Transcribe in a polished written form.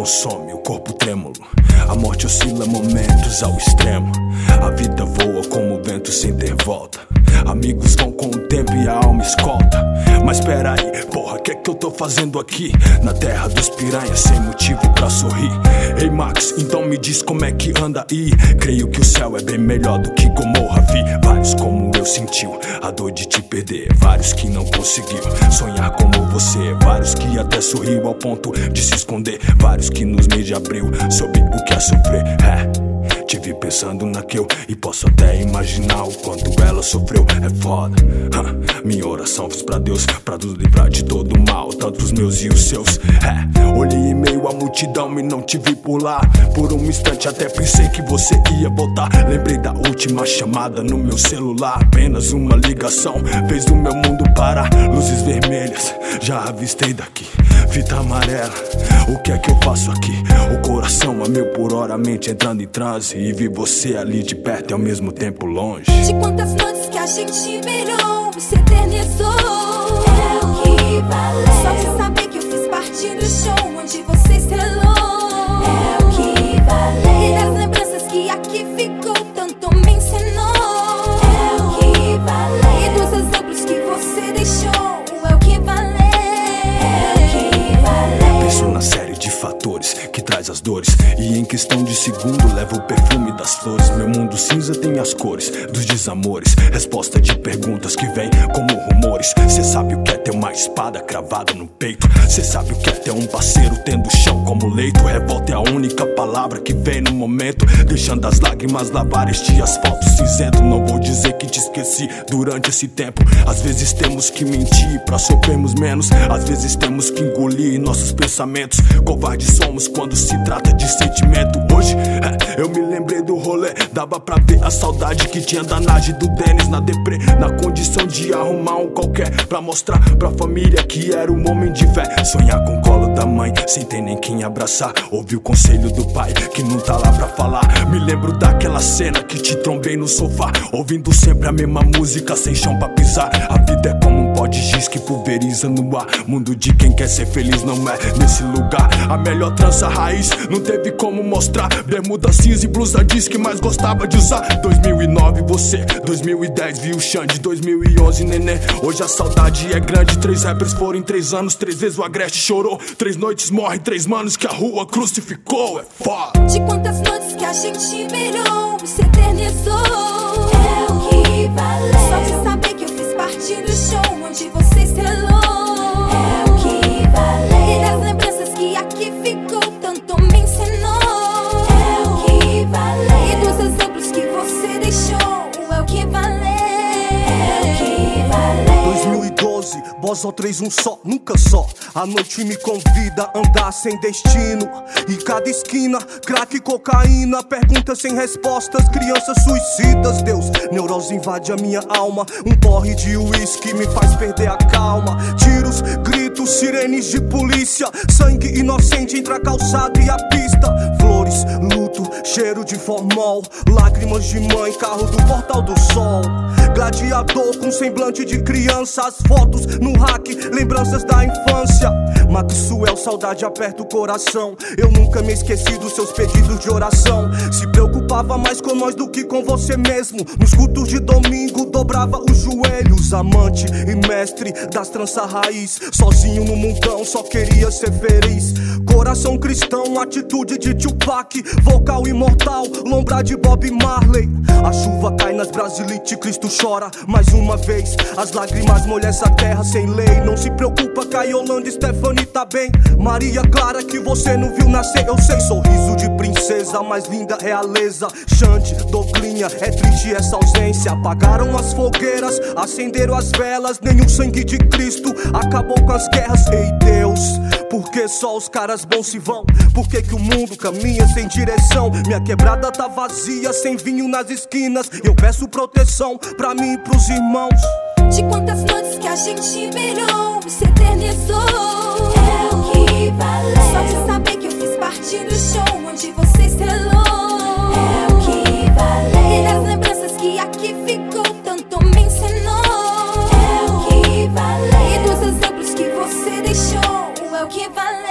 consome, o corpo trêmulo. A morte oscila momentos ao extremo. A vida voa como o vento sem ter volta. Amigos vão com o tempo e a alma escolta. Mas peraí, porra, que é que eu tô fazendo aqui? Na terra dos piranhas, sem motivo pra sorrir. Ei Max, então me diz como é que anda aí. Creio que o céu é bem melhor do que Gomorra. Vi vários como eu sentiu a dor de te perder. Vários que não conseguiu sonhar como você. Vários que até sorriu ao ponto de se esconder. Vários que nos mídia abriu sobre o que é sofrer. Te vi pensando naquele e posso até imaginar o quanto ela sofreu. É foda. Minha oração fiz pra Deus, pra nos livrar de todo mal, tanto os meus e os seus. Olhei em meio à multidão e não te vi por lá. Por um instante até pensei que você ia voltar. Lembrei da última chamada no meu celular. Apenas uma ligação fez o meu mundo parar. Luzes vermelhas, já avistei daqui. Fita amarela, o que é que eu faço aqui? O coração a 1000 por hora, a mente entrando em transe. E vi você ali de perto e ao mesmo tempo longe. De quantas noites que a gente virou, se eternizou. É o que valeu. Só de saber que eu fiz parte do show onde você estrelou. É o que valeu. E das lembranças que aqui ficou, tanto me ensinou. É o que valeu. E dos exemplos que você deixou, é o que valeu. É o que valeu. Penso na série de fatores que traz as dores, e em questão de segundo leva o perfume das flores. Meu mundo cinza tem as cores dos desamores, resposta de perguntas que vem como rumores. Cê sabe o que é ter uma espada cravada no peito. Cê sabe o que é ter um parceiro tendo chão como leito. Revolta é a única palavra que vem no momento, deixando as lágrimas lavar este asfalto cinzento. Não vou dizer que te esqueci durante esse tempo. Às vezes temos que mentir pra sofrermos menos. Às vezes temos que engolir nossos pensamentos. Covardes somos quando se trata de sentimento. Hoje, eu me lembrei do rolê. Dava pra ver a saudade que tinha da Nage do Denis na deprê. Na condição de arrumar um qualquer pra mostrar pra família que era um homem de fé. Sonhar com o colo da mãe, sem ter nem quem abraçar. Ouvir o conselho do pai, que não tá lá pra falar. Me lembro daquela cena que te trombei no sofá, ouvindo sempre a mesma música, sem chão pra pisar. A vida é como um pó de giz que pulveriza no ar. Mundo de quem quer ser feliz não é nesse lugar. A melhor trança raiz não teve como mostrar. Bermuda cinza e blusa jeans que mais gostava de usar. 2009 você, 2010 viu o Xande, 2011 neném. Hoje a saudade é grande. 3 rappers foram em 3 anos, 3 vezes o Agreste chorou. 3 noites morre, 3 manos que a rua crucificou. É foda. De quantas noites que a gente virou, se eternizou. É o que valeu. Só de saber que eu fiz parte do show onde você estrelou. É o que valeu. E das lembranças que aqui ficou, tanto me ensinou. É o que valeu. E dos exemplos que você deixou, é o que valeu. É o que valeu. 2012, Bozó 3, um só, nunca só. A noite me convida a andar sem destino. E cada esquina, crack e cocaína. Perguntas sem respostas, crianças suicidas. Deus, neurose invade a minha alma. Um porre de uísque me faz perder a calma. Tiros, gritos, sirenes de polícia. Sangue inocente entre a calçada e a pista. Flores, luto, cheiro de formol. Lágrimas de mãe, carro do Portal do Sol. Gladiador com semblante de criança. As fotos no rack, lembranças da infância. Maxwell, saudade aperta o coração. Eu nunca me esqueci dos seus pedidos de oração. Se preocupava mais com nós do que com você mesmo. Nos cultos de domingo dobrava os joelhos. Amante e mestre das tranças raiz. Sozinho no mundão, só queria ser feliz. Coração cristão, atitude de Tupac. Vocal imortal, lombra de Bob Marley. A chuva cai nas Brasilite, Cristo chora mais uma vez. As lágrimas molham essa terra sem lei. Não se preocupa, Caiolanda e Stephanie tá bem. Maria Clara que você não viu nascer, eu sei. Sorriso de princesa, mais linda realeza. Xande, Douglinha, é triste essa ausência. Apagaram as fogueiras, acenderam as velas. Nenhum sangue de Cristo acabou com as guerras. Ei Deus, por que só os caras bons se vão? Por que que o mundo caminha sem direção? Minha quebrada tá vazia, sem vinho nas esquinas. Eu peço proteção pra mim e pros irmãos. De quantas noites que a gente virou, se eternizou. É o que valeu. Só de saber que eu fiz parte do show onde você estrelou. É o que valeu. E das lembranças que aqui ficou, tanto me ensinou. É o que valeu. E dos exemplos que você deixou, é o que valeu.